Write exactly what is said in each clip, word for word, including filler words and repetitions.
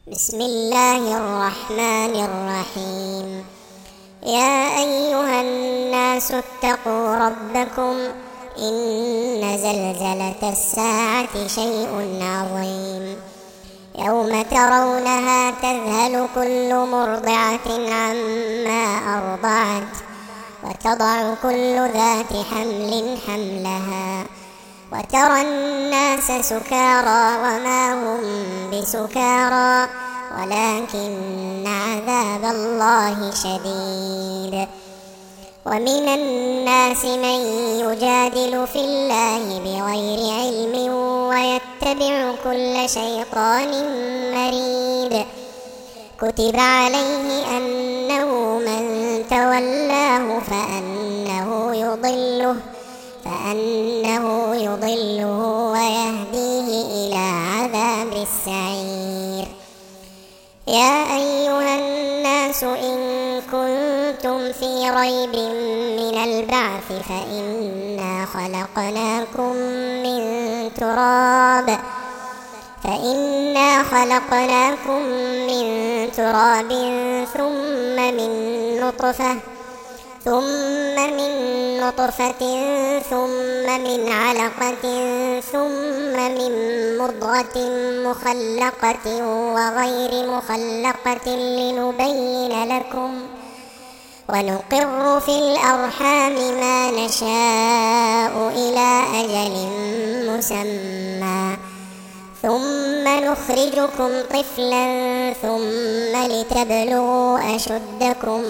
بسم الله الرحمن الرحيم. يا أيها الناس اتقوا ربكم إن زلزلة الساعة شيء عظيم. يوم ترونها تذهل كل مرضعة عما أرضعت وتضع كل ذات حمل حملها وترى الناس سكارى وما هم بسكارى ولكن عذاب الله شديد. ومن الناس من يجادل في الله بغير علم ويتبع كل شيطان مريد. كتب عليه أنه من تولاه فأنه يضله فأنه يضله ويهديه إلى عذاب السعير. يا أيها الناس إن كنتم في ريب من البعث فإنا خلقناكم من تراب فإنا خلقناكم من تراب ثم من نطفة ثم من نطفة ثم من علقة ثم من مضغة مخلقة وغير مخلقة لنبين لكم ونقر في الأرحام ما نشاء إلى أجل مسمى ثم نخرجكم طفلا ثم لتبلغوا أشدكم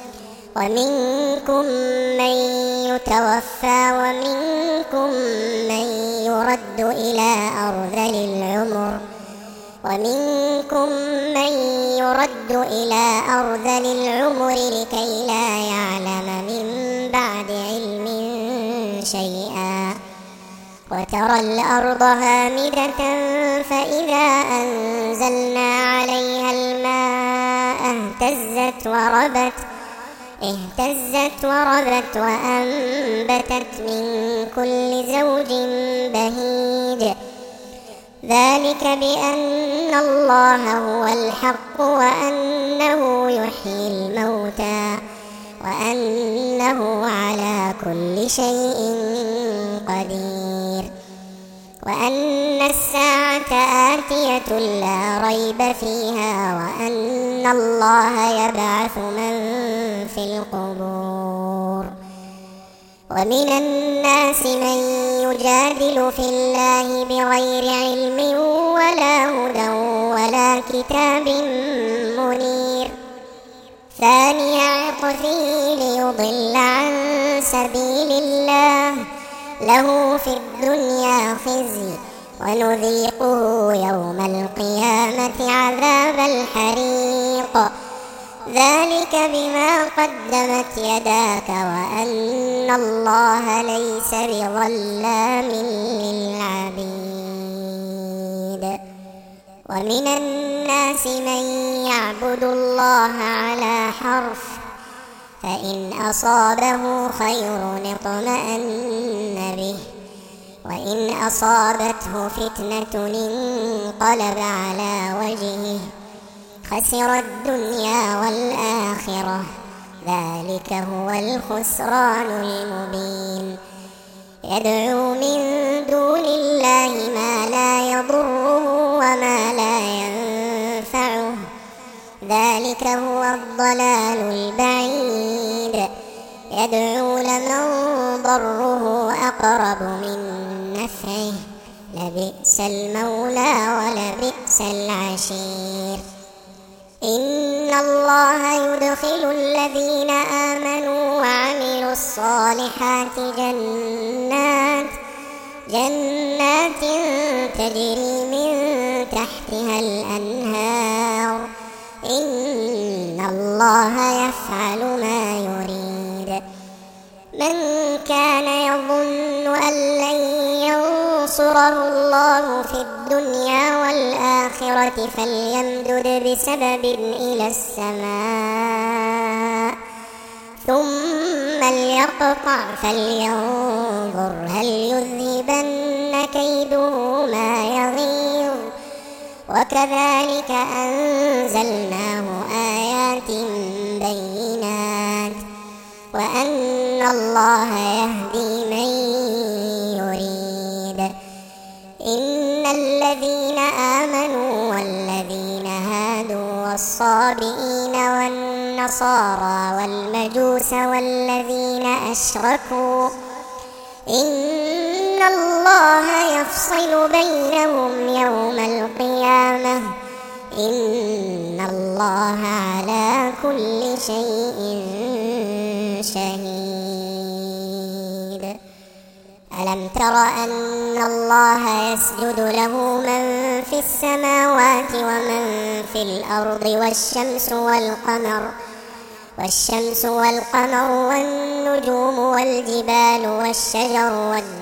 ومنكم من يتوفى ومنكم من يرد إلى أرذل العمر ومنكم من يرد إلى أرذل العمر لكي لا يعلم من بعد علم شيئا. وترى الأرض هامدة فإذا أنزلنا عليها الماء اهتزت وربت اهتزت وربت وأنبتت من كل زوج بهيج. ذلك بأن الله هو الحق وأنه يحيي الموتى وأنه على كل شيء قدير وأن الساعة آتية لا ريب فيها وأن الله يبعث من في القبور. ومن الناس من يجادل في الله بغير علم ولا هدى ولا كتاب منير. ثاني عطفه ليضل عن سبيل الله له في الدنيا خزي ونذيقه يوم القيامة عذاب الحريق. ذلك بما قدمت يداك وأن الله ليس بظلام للعبيد. ومن الناس من يعبد الله على حرف فإن أصابه خير اطمأن به وإن أصابته فتنة انقلب على وجهه خسر الدنيا والآخرة. ذلك هو الخسران المبين. يدعو من دون الله ما لا يضره وما لا ينفعه. ذلك هو الضلال البعيد. يدعو لمن ضره أقرب من نفعه لبئس المولى ولبئس العشير. إن الله يدخل الذين آمنوا وعملوا الصالحات جنات جنات تجري من تحتها الأنهار. إن الله يفعل ما يريد. من كان يظن أن لن ينصره الله في الدنيا والآخرة فليمدد بسبب إلى السماء ثم ليقطع فلينظر هل يذهبن كيده ما يغيظ. وكذلك أن أنزلناه آيات بينات وأن الله يهدي من يريد. إن الذين آمنوا والذين هادوا والصابئين والنصارى والمجوس والذين أشركوا إن الله يفصل بينهم يوم القيامة إن الله على كل شيء شهيد. ألم تر أن الله يسجد له من في السماوات ومن في الأرض والشمس والقمر والشمس والقمر والنجوم والجبال والشجر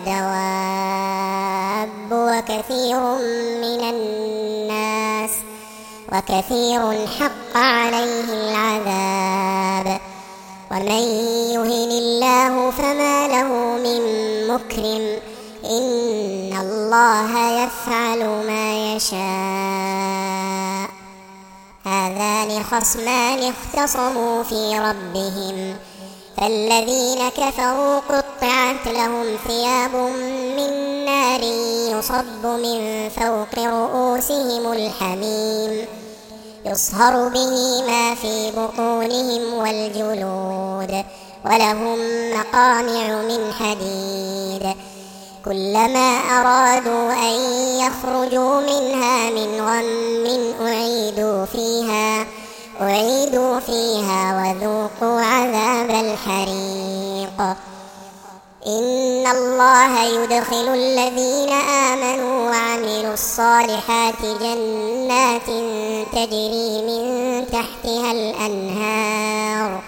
والدواب وكثير من الناس وكثير حق عليه العذاب ومن يهن الله فما له من مكرم إن الله يفعل ما يشاء. هذان خصمان اختصموا في ربهم فالذين كفروا قطعت لهم ثياب من نار يصب من فوق رؤوسهم الحميم يصهر به ما في بطونهم والجلود ولهم مقامع من حديد كلما أرادوا أن يخرجوا منها من غم أعيدوا فيها أعيدوا فيها وذوقوا عذاب الحريق. إن الله يدخل الذين آمنوا وعملوا الصالحات جنات تجري من تحتها الأنهار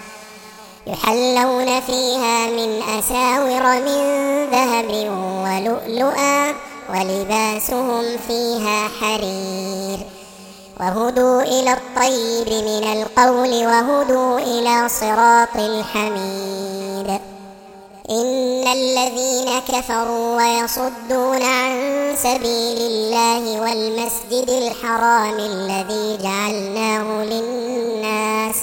يحلون فيها من أساور من ذهب ولؤلؤا ولباسهم فيها حرير وهدوا إلى الطيب من القول وهدوا إلى صراط الحميد. إن الذين كفروا ويصدون عن سبيل الله والمسجد الحرام الذي جعلناه للناس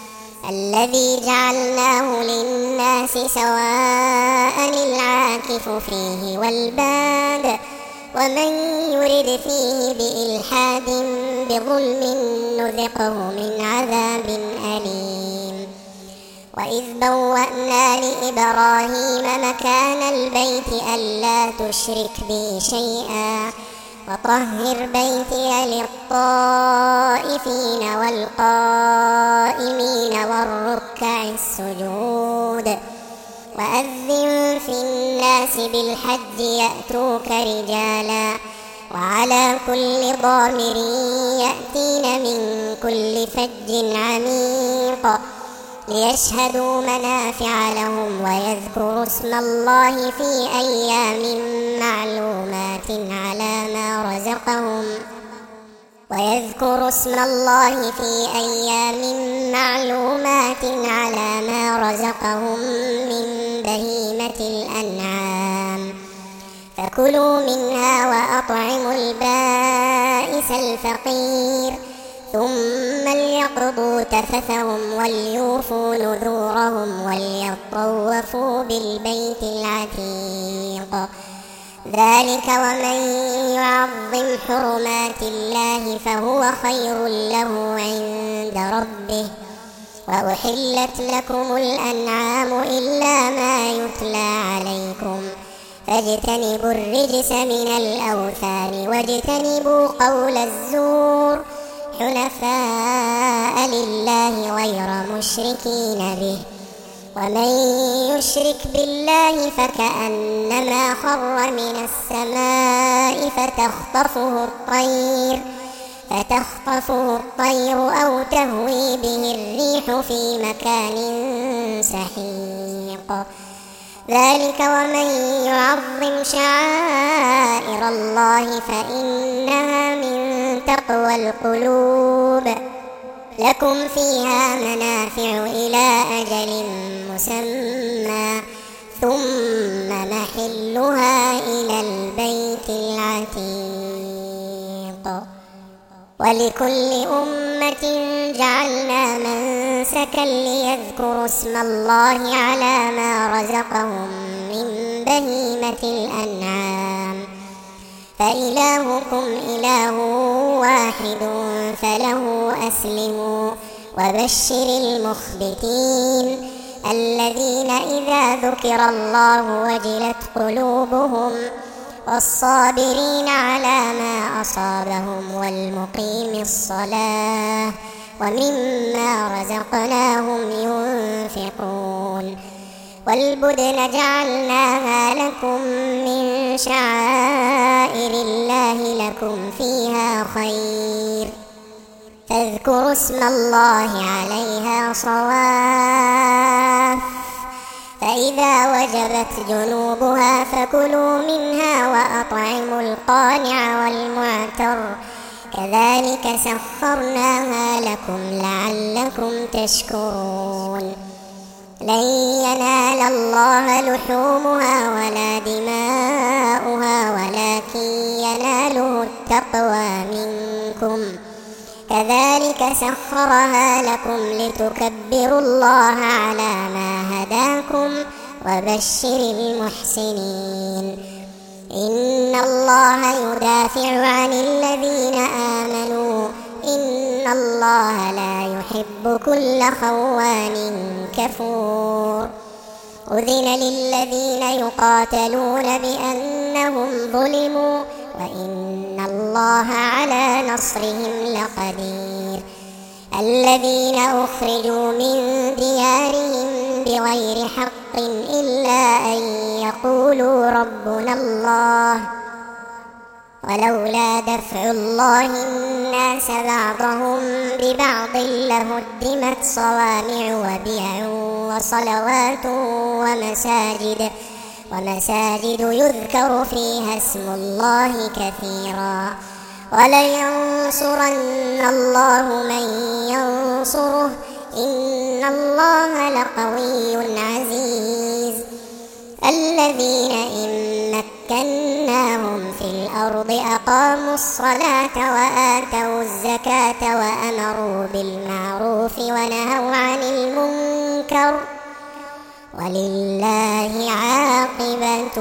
الذي جعلناه للناس سواء العاكف فيه والباد ومن يرد فيه بإلحاد بظلم نذقه من عذاب أليم. وإذ بوأنا لإبراهيم مكان البيت ألا تشرك بي شيئا وطهر بيتي للطائفين والقائمين والركع السجود. وأذن في الناس بالحج يأتوك رجالا وعلى كل ضامر يأتين من كل فج عميق ليشهدوا منافع لهم ويذكروا اسم الله في أيام معلومات على ما رزقهم ويذكروا اسم الله في أيام معلومات على ما رزقهم من بهيمة الأنعام فكلوا منها وأطعموا البائس الفقير ثم ليقضوا تفثهم وليوفوا نذورهم وليطوفوا بالبيت العتيق. ذلك ومن يعظم حرمات الله فهو خير له عند ربه. وأحلت لكم الأنعام إلا ما يتلى عليكم فاجتنبوا الرجس من الأوثان واجتنبوا قول الزور حنفاء لله غير مشركين به. ومن يشرك بالله فكأنما خر من السماء فتخطفه الطير فتخطفه الطير أو تهوي به الريح في مكان سحيق. ذلك ومن يعظم شعائر الله فإنها من تقوى القلوب. لكم فيها منافع إلى أجل مسمى ثم محلها إلى البيت العتيق. ولكل أمة جعلنا منسكا ليذكروا اسم الله على ما رزقهم من بهيمة الأنعام فإلهكم إله واحد فله أسلموا وبشر المخبتين الذين إذا ذكر الله وجلت قلوبهم والصابرين على ما أصابهم والمقيم الصلاة ومما رزقناهم ينفقون والبدن جعلناها لكم من شعائر الله لكم فيها خير فاذكروا اسم الله عليها صواف فإذا وجبت جنوبها فكلوا منها وأطعموا القانع والمعتر كذلك سخرناها لكم لعلكم تشكرون لن ينال الله لحومها ولا دماؤها ولكن يناله التقوى منكم كذلك سخرها لكم لتكبروا الله على ما هداكم وبشر المحسنين إن الله يدافع عن الذين آمنوا إن الله لا يحب كل خوان كفور أذن للذين يقاتلون بأنهم ظلموا وإن الله على نصرهم لقدير الذين أخرجوا من ديارهم بغير حق إلا أن يقولوا ربنا الله ولولا دفع الله الناس بعضهم ببعض لهدمت صوامع وبيع وصلوات ومساجد ومساجد يذكر فيها اسم الله كثيرا ولينصرن الله من ينصره إن الله لقوي عزيز الذين إن مكناهم في الأرض أقاموا الصلاة وآتوا الزكاة وأمروا بالمعروف ونهوا عن المنكر ولله عاقبة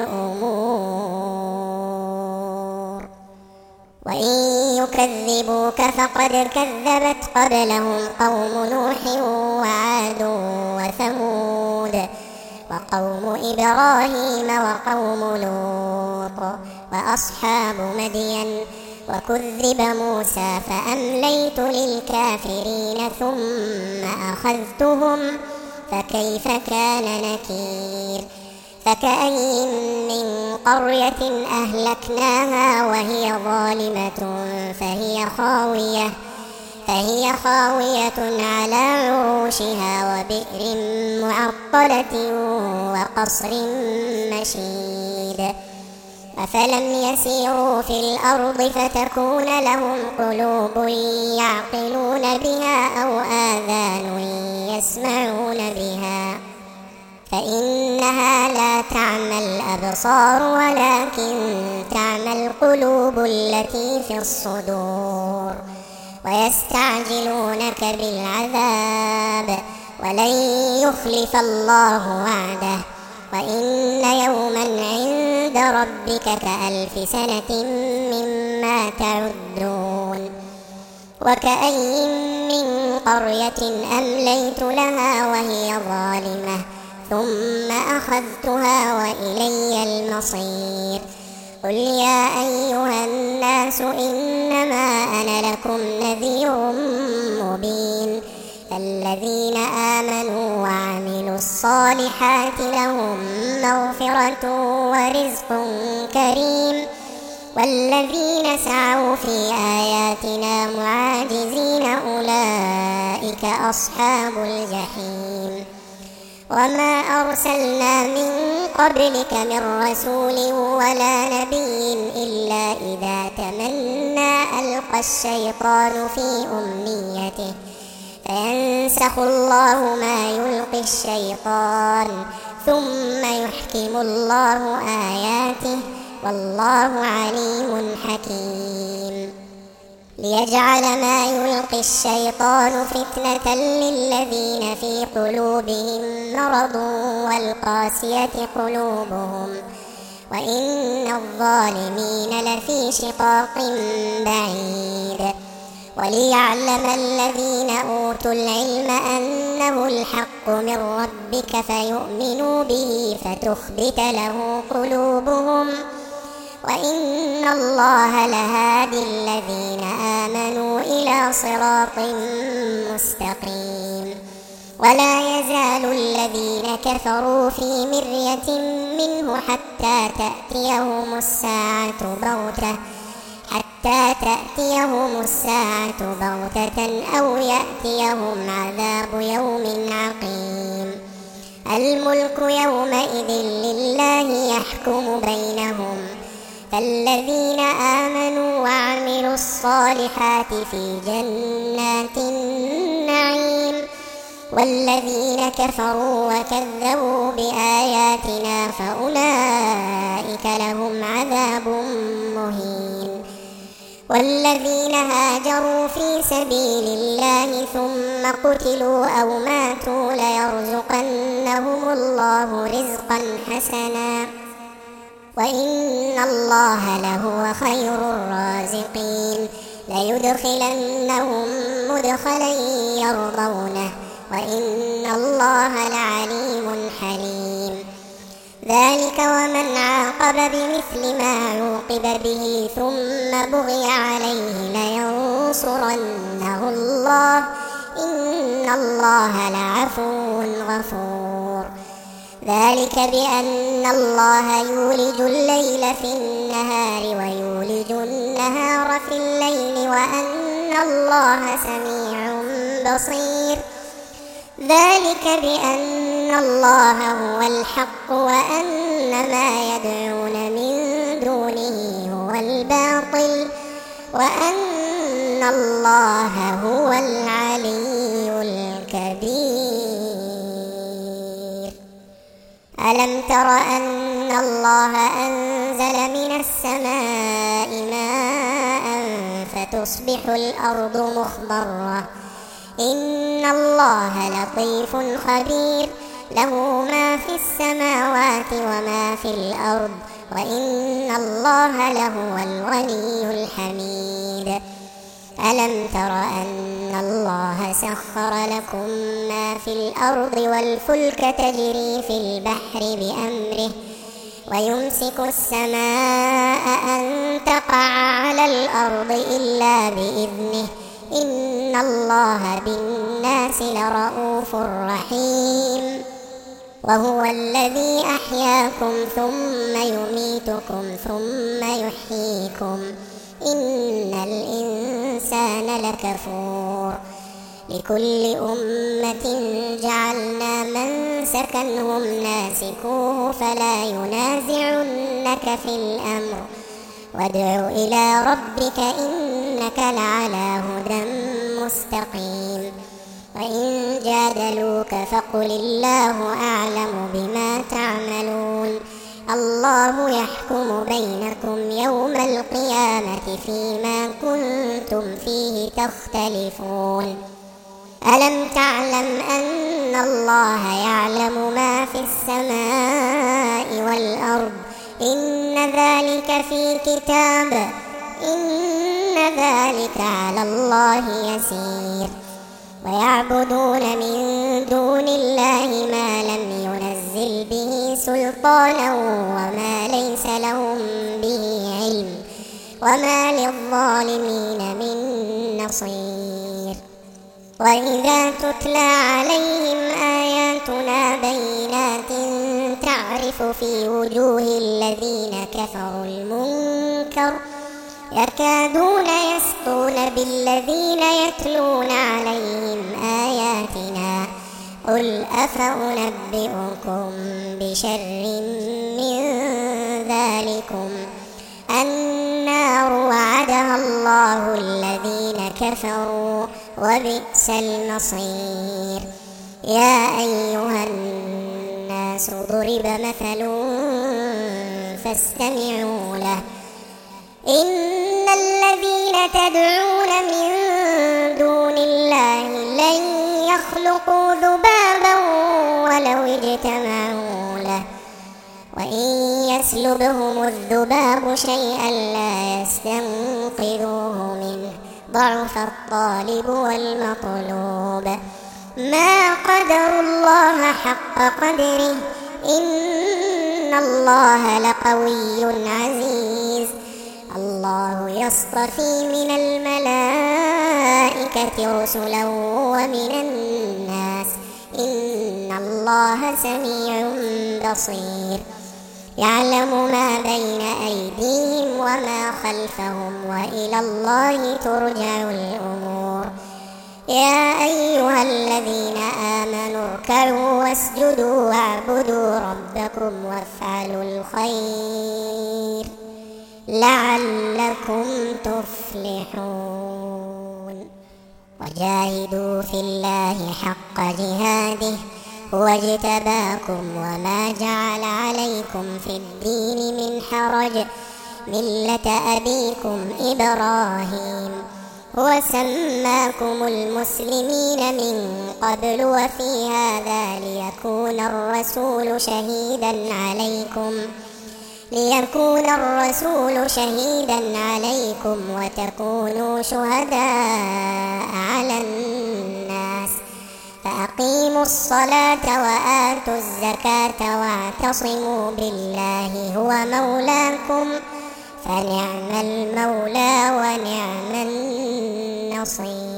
الأمور وإن يكذبوك فقد كذبت قبلهم قوم نوح وعاد وثمود وقوم إبراهيم وقوم لوط وأصحاب مدين وكذب موسى فأمليت للكافرين ثم أخذتهم فكيف كان نكير فكأي من قرية أهلكناها وهي ظالمة فهي خاوية فهي خاوية على عروشها وبئر معطلة وقصر مشيد أفلم يسيروا في الأرض فتكون لهم قلوب يعقلون بها أو آذان يسمعون بها فإنها لا تعمى الأبصار ولكن تعمى القلوب التي في الصدور ويستعجلونك بالعذاب ولن يخلف الله وعده وإن يوما عند ربك كألف سنة مما تعدون وكأي من قرية أمليت لها وهي ظالمة ثم أخذتها وإلي المصير قل يا أيها الناس إنما أنا لكم نذير مبين الذين آمنوا وعملوا الصالحات لهم مغفرة ورزق كريم والذين سعوا في آياتنا معاجزين أولئك أصحاب الجحيم وما أرسلنا من قبلك من رسول ولا نبي إلا إذا تمنى ألقى الشيطان في أمنيته فينسخ الله ما يلقي الشيطان ثم يحكم الله آياته والله عليم حكيم ليجعل ما يلقي الشيطان فتنة للذين في قلوبهم مرض والقاسية قلوبهم وإن الظالمين لفي شقاق بعيد. وليعلم الذين أوتوا العلم أنه الحق من ربك فيؤمنوا به فتخبت له قلوبهم وإن الله لهادي الذين آمنوا إلى صراط مستقيم. ولا يزال الذين كفروا في مرية منه حتى تأتيهم الساعة بغتة حتى تأتيهم الساعة بغتة أو يأتيهم عذاب يوم عقيم. الملك يومئذ لله يحكم بينهم فالذين آمنوا وعملوا الصالحات في جنات النعيم والذين كفروا وكذبوا بآياتنا فأولئك لهم عذاب مهين. والذين هاجروا في سبيل الله ثم قتلوا أو ماتوا ليرزقنهم الله رزقا حسنا وإن الله لهو خير الرازقين. ليدخلنهم مدخلا يرضونه وإن الله لعليم حليم. ذلك ومن عاقب بمثل ما عوقب به ثم بغي عليه لينصرنه الله إن الله لعفو غفور. ذلك بأن الله يولج الليل في النهار ويولج النهار في الليل وأن الله سميع بصير. ذلك بأن الله هو الحق وأن ما يدعون من دونه هو الباطل وأن الله هو العلي الكبير. ألم تر أن الله أنزل من السماء ماء فتصبح الأرض مخضرة إن الله لطيف خبير له ما في السماوات وما في الأرض وإن الله لهو الغني الحميد. ألم تر أن الله سخر لكم ما في الأرض والفلك تجري في البحر بأمره ويمسك السماء أن تقع على الأرض إلا بإذنه إن الله بالناس لرءوف رحيم. وهو الذي أحياكم ثم يميتكم ثم يحييكم إن الإنسان لكفور. لكل أمة جعلنا منسكا هم ناسكوه فلا ينازعنك في الأمر وادع إلى ربك إنك لعلى هدى مستقيم. وإن جادلوك فقل الله أعلم بما تعملون الله يحكم بينكم يوم القيامة فيما كنتم فيه تختلفون. ألم تعلم أن الله يعلم ما في السماء والأرض إن ذلك في كتاب إن ذلك على الله يسير. ويعبدون من دون الله ما لم ينزل به سلطانا وما ليس لهم به علم وما للظالمين من نصير. وإذا تتلى عليهم آياتنا بينات تعرف في وجوه الذين كفروا المنكر يكادون يسطون بالذين يتلون عليهم آياتنا قل أفأنبئكم بشر من ذلكم النار وعدها الله الذين كفروا وبئس المصير. يا أيها الناس ضرب مثل فاستمعوا له إن الذين تدعون من دون الله لن يخلقوا ذبابا ولو اجتمعوا له وإن يسلبهم الذباب شيئا لا يستنقذوه منه ضعف الطالب والمطلوب ما قدروا الله حق قدره إن الله لقوي عزيز الله يصطفي من الملائكة رسلا ومن الناس إن الله سميع بصير يعلم ما بين أيديهم وما خلفهم وإلى الله ترجع الأمور يا أيها الذين آمنوا اركعوا واسجدوا واعبدوا ربكم وافعلوا الخير لعلكم تفلحون وجاهدوا في الله حق جهاده هو اجتباكم وما جعل عليكم في الدين من حرج ملة أبيكم إبراهيم هو سماكم المسلمين من قبل وفي هذا ليكون الرسول شهيدا عليكم ليكون الرسول شهيدا عليكم وتكونوا شهداء على الناس فأقيموا الصلاة وآتوا الزكاة واعتصموا بالله هو مولاكم فنعم المولى ونعم النصير.